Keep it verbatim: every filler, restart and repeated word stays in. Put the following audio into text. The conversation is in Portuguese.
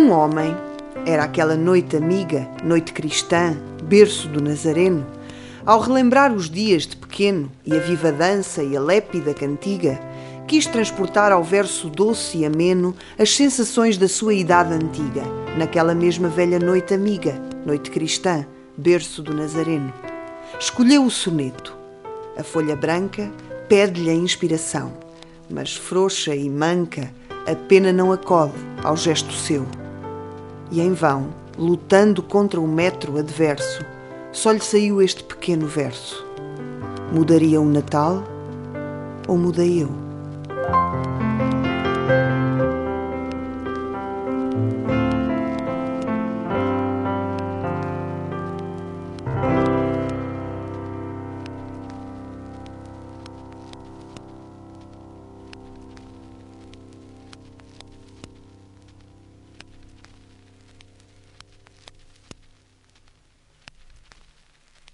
Um homem, era aquela noite amiga, noite cristã, berço do Nazareno, ao relembrar os dias de pequeno e a viva dança e a lépida cantiga, quis transportar ao verso doce e ameno as sensações da sua idade antiga, naquela mesma velha noite amiga, noite cristã, berço do Nazareno. Escolheu o soneto. A folha branca pede-lhe a inspiração, mas frouxa e manca, a pena não acode ao gesto seu. E em vão, lutando contra o metro adverso, só lhe saiu este pequeno verso: mudaria o Natal ou mudei eu?